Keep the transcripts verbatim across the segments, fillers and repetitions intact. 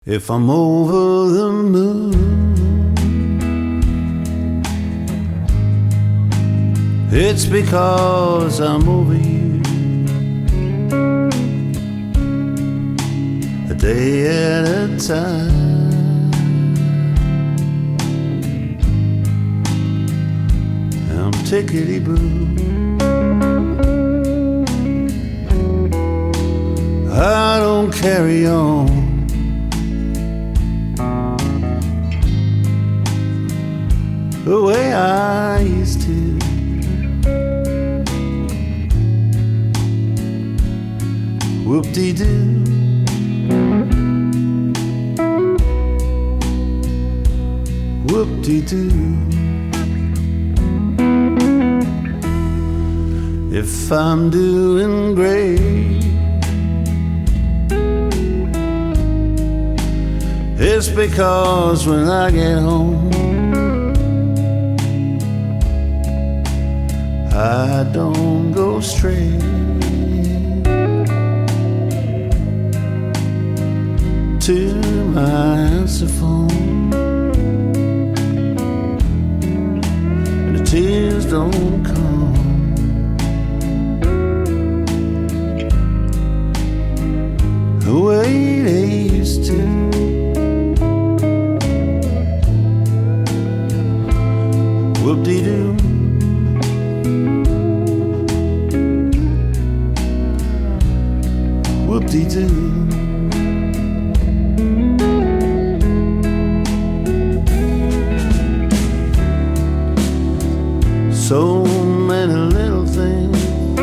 if I'm over the moon. It's because I'm over you, a day at a time. I'm tickety-boo. I don't carry on the way I used to. Whoop-dee-doo. Whoop-dee-doo. If I'm doing great, it's because when I get home, I don't go straight to my answer phone, and the tears don't come the way they used to. Whoop-dee-doo. Whoop-dee-doo. So many little things,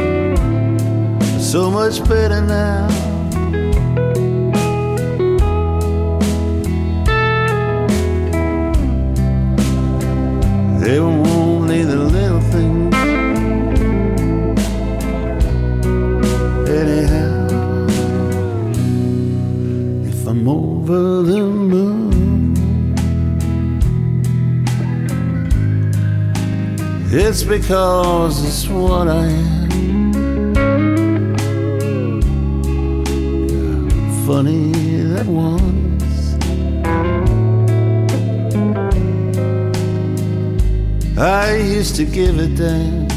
so much better now. They were only the little things anyhow. If I'm over the moon, it's because it's what I am. Funny that once I used to give a damn,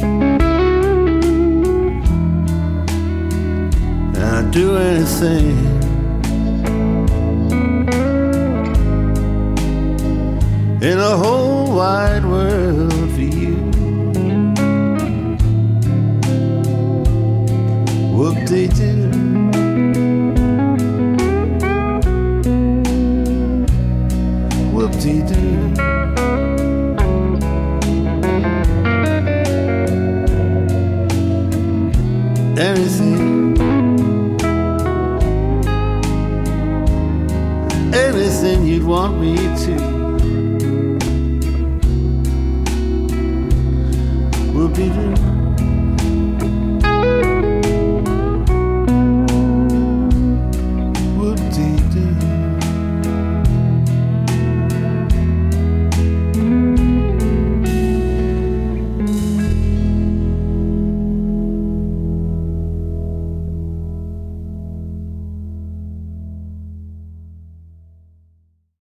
and I'd do anything in the whole wide world for you. Whoop-dee-doo. Whoop-dee-doo. Anything, anything you'd want me to. Whoop-dee-doo.